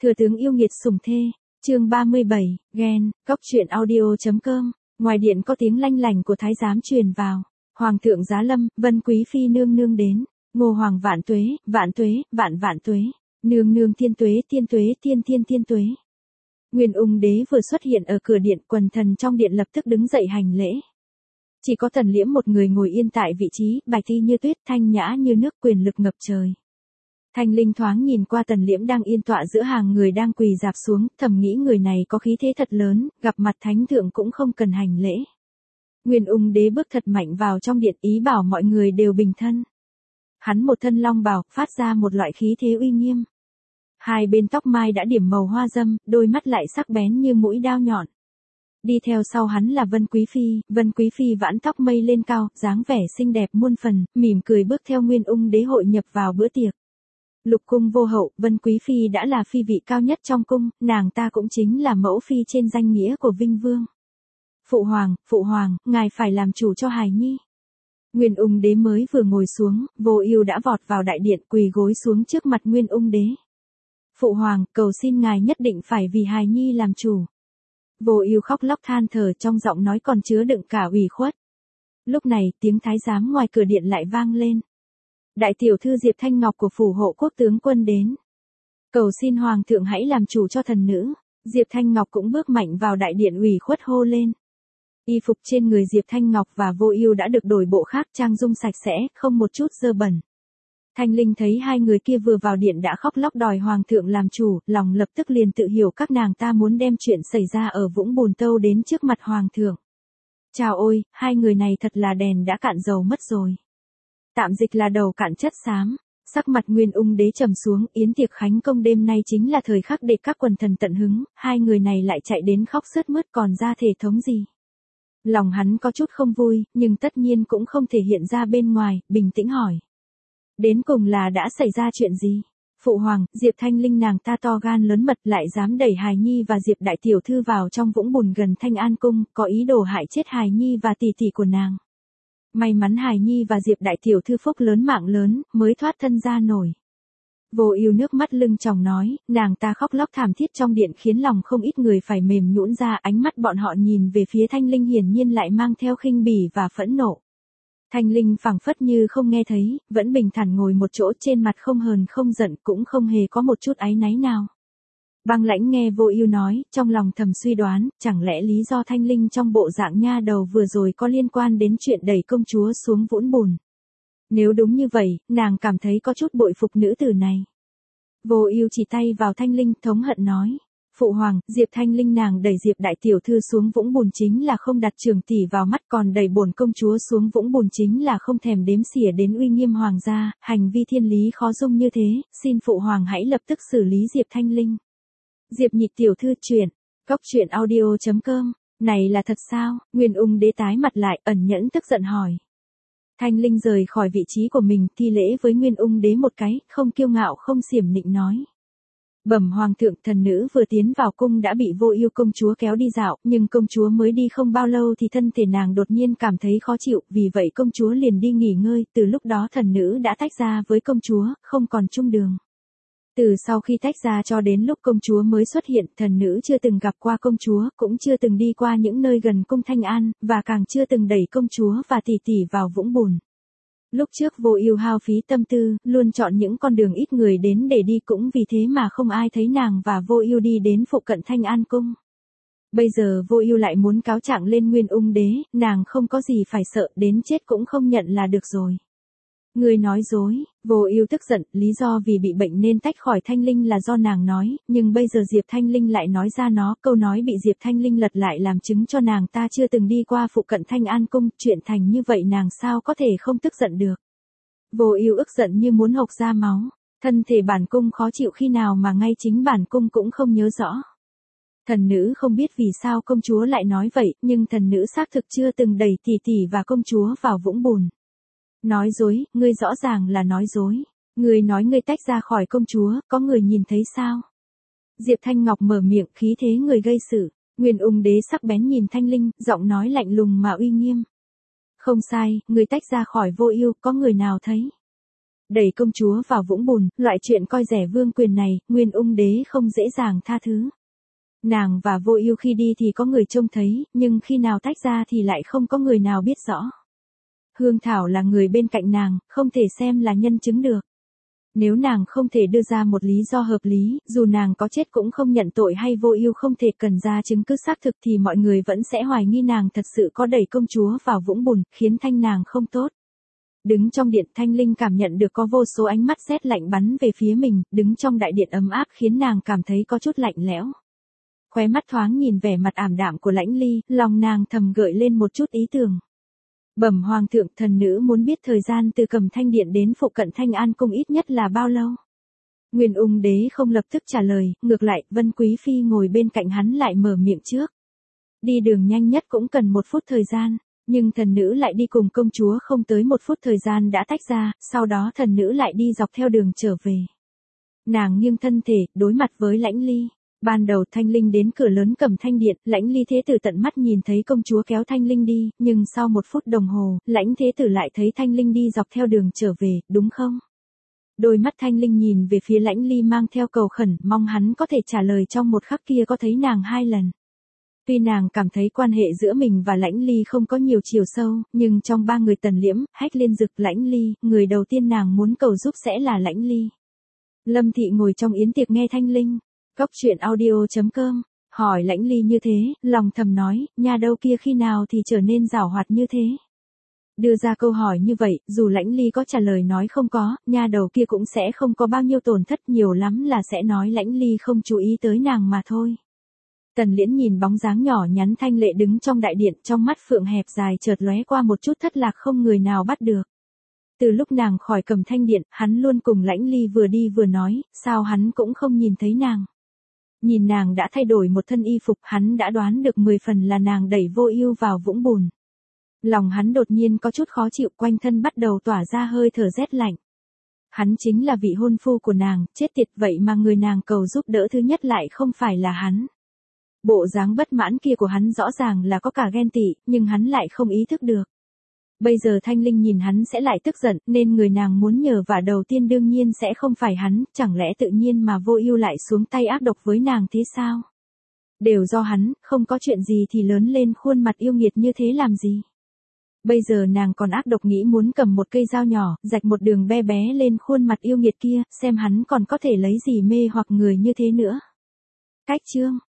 Thừa tướng yêu nghiệt sủng thê, chương 37, ghen, cóc truyện audio.com, ngoài điện có tiếng lanh lảnh của thái giám truyền vào. Hoàng thượng giá lâm, Vân quý phi nương nương đến, Ngô hoàng vạn tuế, vạn tuế, vạn vạn tuế, nương nương thiên tuế, thiên tuế, thiên thiên thiên tuế. Nguyên ung đế vừa xuất hiện ở cửa điện, quần thần trong điện lập tức đứng dậy hành lễ. Chỉ có Tần Liễm một người ngồi yên tại vị trí, bạch thi như tuyết, thanh nhã như nước, quyền lực ngập trời. Thanh Linh thoáng nhìn qua Tần Liễm đang yên tọa giữa hàng người đang quỳ rạp xuống, thầm nghĩ người này có khí thế thật lớn, gặp mặt thánh thượng cũng không cần hành lễ. Nguyên ung đế bước thật mạnh vào trong điện, ý bảo mọi người đều bình thân. Hắn một thân long bào, phát ra một loại khí thế uy nghiêm. Hai bên tóc mai đã điểm màu hoa dâm, đôi mắt lại sắc bén như mũi đao nhọn. Đi theo sau hắn là Vân Quý Phi vãn tóc mây lên cao, dáng vẻ xinh đẹp muôn phần, mỉm cười bước theo Nguyên ung đế hội nhập vào bữa tiệc. Lục cung vô hậu, Vân Quý Phi đã là phi vị cao nhất trong cung, nàng ta cũng chính là mẫu phi trên danh nghĩa của Vinh Vương. Phụ hoàng, ngài phải làm chủ cho hài nhi. Nguyên ung đế mới vừa ngồi xuống, Vô Ưu đã vọt vào đại điện, quỳ gối xuống trước mặt Nguyên ung đế. Phụ hoàng, cầu xin ngài nhất định phải vì hài nhi làm chủ. Vô Ưu khóc lóc than thở, trong giọng nói còn chứa đựng cả ủy khuất. Lúc này, tiếng thái giám ngoài cửa điện lại vang lên. Đại tiểu thư Diệp Thanh Ngọc của phủ hộ quốc tướng quân đến. Cầu xin hoàng thượng hãy làm chủ cho thần nữ. Diệp Thanh Ngọc cũng bước mạnh vào đại điện, ủy khuất hô lên. Y phục trên người Diệp Thanh Ngọc và Vô Ưu đã được đổi bộ khác, trang dung sạch sẽ, không một chút dơ bẩn. Thanh Linh thấy hai người kia vừa vào điện đã khóc lóc đòi hoàng thượng làm chủ, lòng lập tức liền tự hiểu các nàng ta muốn đem chuyện xảy ra ở Vũng Bùn Tâu đến trước mặt hoàng thượng. Chào ôi, hai người này thật là đèn đã cạn dầu mất rồi. Tạm dịch là đầu cạn chất xám. Sắc mặt Nguyên ung đế trầm xuống, yến tiệc khánh công đêm nay chính là thời khắc để các quần thần tận hứng, hai người này lại chạy đến khóc sướt mướt còn ra thể thống gì. Lòng hắn có chút không vui, nhưng tất nhiên cũng không thể hiện ra bên ngoài, bình tĩnh hỏi. Đến cùng là đã xảy ra chuyện gì? Phụ hoàng, Diệp Thanh Linh nàng ta to gan lớn mật lại dám đẩy hài nhi và Diệp đại tiểu thư vào trong Vũng Bùn gần Thanh An cung, có ý đồ hại chết hài nhi và tỷ tỷ của nàng. May mắn hài nhi và Diệp đại tiểu thư phúc lớn mạng lớn, mới thoát thân ra nổi. Vô Ưu nước mắt lưng tròng nói, nàng ta khóc lóc thảm thiết trong điện khiến lòng không ít người phải mềm nhũn ra, ánh mắt bọn họ nhìn về phía Thanh Linh hiển nhiên lại mang theo khinh bỉ và phẫn nộ. Thanh Linh phảng phất như không nghe thấy, vẫn bình thản ngồi một chỗ, trên mặt không hờn không giận, cũng không hề có một chút áy náy nào. Băng Lãnh nghe Vô Ưu nói, trong lòng thầm suy đoán, chẳng lẽ lý do Thanh Linh trong bộ dạng nha đầu vừa rồi có liên quan đến chuyện đẩy công chúa xuống Vũng Bùn. Nếu đúng như vậy, nàng cảm thấy có chút bội phục nữ tử này. Vô Ưu chỉ tay vào Thanh Linh, thống hận nói. Phụ hoàng, Diệp Thanh Linh nàng đẩy Diệp đại tiểu thư xuống Vũng Bùn chính là không đặt trưởng tỷ vào mắt, còn đẩy bổn công chúa xuống Vũng Bùn chính là không thèm đếm xỉa đến uy nghiêm hoàng gia, hành vi thiên lý khó dung như thế, xin phụ hoàng hãy lập tức xử lý Diệp Thanh Linh. Diệp nhị tiểu thư truyện, cóc truyện audio.com, này là thật sao? Nguyên ung đế tái mặt lại, ẩn nhẫn tức giận hỏi. Thanh Linh rời khỏi vị trí của mình, thi lễ với Nguyên ung đế một cái, không kiêu ngạo không xiểm nịnh nói. Bẩm hoàng thượng, thần nữ vừa tiến vào cung đã bị Vô Ưu công chúa kéo đi dạo, nhưng công chúa mới đi không bao lâu thì thân thể nàng đột nhiên cảm thấy khó chịu, vì vậy công chúa liền đi nghỉ ngơi, từ lúc đó thần nữ đã tách ra với công chúa, không còn chung đường. Từ sau khi tách ra cho đến lúc công chúa mới xuất hiện, thần nữ chưa từng gặp qua công chúa, cũng chưa từng đi qua những nơi gần cung Thanh An, và càng chưa từng đẩy công chúa và tỷ tỷ vào Vũng Bùn. Lúc trước Vô Ưu hao phí tâm tư, luôn chọn những con đường ít người đến để đi, cũng vì thế mà không ai thấy nàng và Vô Ưu đi đến phụ cận Thanh An cung. Bây giờ Vô Ưu lại muốn cáo trạng lên Nguyên ung đế, nàng không có gì phải sợ, đến chết cũng không nhận là được rồi. Ngươi nói dối. Vô Ưu tức giận, lý do vì bị bệnh nên tách khỏi Thanh Linh là do nàng nói, nhưng bây giờ Diệp Thanh Linh lại nói ra nó, câu nói bị Diệp Thanh Linh lật lại làm chứng cho nàng ta chưa từng đi qua phụ cận Thanh An cung, chuyện thành như vậy nàng sao có thể không tức giận được. Vô Ưu ức giận như muốn hộc ra máu, thân thể bản cung khó chịu khi nào mà ngay chính bản cung cũng không nhớ rõ. Thần nữ không biết vì sao công chúa lại nói vậy, nhưng thần nữ xác thực chưa từng đẩy tỷ tỷ và công chúa vào Vũng Bùn. Nói dối, ngươi rõ ràng là nói dối. Ngươi nói ngươi tách ra khỏi công chúa, có người nhìn thấy sao? Diệp Thanh Ngọc mở miệng, khí thế người gây sự. Nguyên ung đế sắc bén nhìn Thanh Linh, giọng nói lạnh lùng mà uy nghiêm. Không sai, ngươi tách ra khỏi Vô Ưu, có người nào thấy? Đẩy công chúa vào vũng bùn, loại chuyện coi rẻ vương quyền này, Nguyên Ung đế không dễ dàng tha thứ. Nàng và Vô Ưu khi đi thì có người trông thấy, nhưng khi nào tách ra thì lại không có người nào biết rõ. Hương Thảo là người bên cạnh nàng, không thể xem là nhân chứng được. Nếu nàng không thể đưa ra một lý do hợp lý, dù nàng có chết cũng không nhận tội hay Vô Ưu không thể cần ra chứng cứ xác thực thì mọi người vẫn sẽ hoài nghi nàng thật sự có đẩy công chúa vào vũng bùn, khiến thanh nàng không tốt. Đứng trong điện, Thanh Linh cảm nhận được có vô số ánh mắt rét lạnh bắn về phía mình, đứng trong đại điện ấm áp khiến nàng cảm thấy có chút lạnh lẽo. Khóe mắt thoáng nhìn vẻ mặt ảm đạm của Lãnh Ly, lòng nàng thầm gợi lên một chút ý tưởng. Bẩm hoàng thượng, thần nữ muốn biết thời gian từ Cẩm Thanh điện đến phụ cận Thanh An cung ít nhất là bao lâu. Nguyên Ung đế không lập tức trả lời, ngược lại, Vân Quý phi ngồi bên cạnh hắn lại mở miệng trước. Đi đường nhanh nhất cũng cần 1 phút thời gian, nhưng thần nữ lại đi cùng công chúa không tới 1 phút thời gian đã tách ra, sau đó thần nữ lại đi dọc theo đường trở về. Nàng nghiêng thân thể, đối mặt với Lãnh Ly. Ban đầu Thanh Linh đến cửa lớn Cẩm Thanh điện, Lãnh Ly thế tử tận mắt nhìn thấy công chúa kéo Thanh Linh đi, nhưng sau 1 phút đồng hồ, Lãnh thế tử lại thấy Thanh Linh đi dọc theo đường trở về, đúng không? Đôi mắt Thanh Linh nhìn về phía Lãnh Ly mang theo cầu khẩn, mong hắn có thể trả lời trong một khắc kia có thấy nàng 2 lần. Tuy nàng cảm thấy quan hệ giữa mình và Lãnh Ly không có nhiều chiều sâu, nhưng trong 3 người Tần Liễm, Hách Liên Dực, Lãnh Ly, người đầu tiên nàng muốn cầu giúp sẽ là Lãnh Ly. Lâm Thị ngồi trong yến tiệc nghe Thanh Linh. Cốc truyện audio.com, hỏi Lãnh Ly như thế, lòng thầm nói, nhà đâu kia khi nào thì trở nên giảo hoạt như thế. Đưa ra câu hỏi như vậy, dù Lãnh Ly có trả lời nói không có, nhà đầu kia cũng sẽ không có bao nhiêu tổn thất, nhiều lắm là sẽ nói Lãnh Ly không chú ý tới nàng mà thôi. Tần Liễn nhìn bóng dáng nhỏ nhắn thanh lệ đứng trong đại điện, trong mắt phượng hẹp dài chợt lóe qua một chút thất lạc không người nào bắt được. Từ lúc nàng khỏi Cẩm Thanh điện, hắn luôn cùng Lãnh Ly vừa đi vừa nói, sao hắn cũng không nhìn thấy nàng. Nhìn nàng đã thay đổi một thân y phục, hắn đã đoán được 10 phần là nàng đẩy Vô Ưu vào vũng bùn. Lòng hắn đột nhiên có chút khó chịu, quanh thân bắt đầu tỏa ra hơi thở rét lạnh. Hắn chính là vị hôn phu của nàng, chết tiệt, vậy mà người nàng cầu giúp đỡ thứ nhất lại không phải là hắn. Bộ dáng bất mãn kia của hắn rõ ràng là có cả ghen tị, nhưng hắn lại không ý thức được. Bây giờ Thanh Linh nhìn hắn sẽ lại tức giận, nên người nàng muốn nhờ vả đầu tiên đương nhiên sẽ không phải hắn, chẳng lẽ tự nhiên mà Vô Ưu lại xuống tay ác độc với nàng thế sao? Đều do hắn, không có chuyện gì thì lớn lên khuôn mặt yêu nghiệt như thế làm gì? Bây giờ nàng còn ác độc nghĩ muốn cầm một cây dao nhỏ, rạch một đường bé bé lên khuôn mặt yêu nghiệt kia, xem hắn còn có thể lấy gì mê hoặc người như thế nữa. Cách chương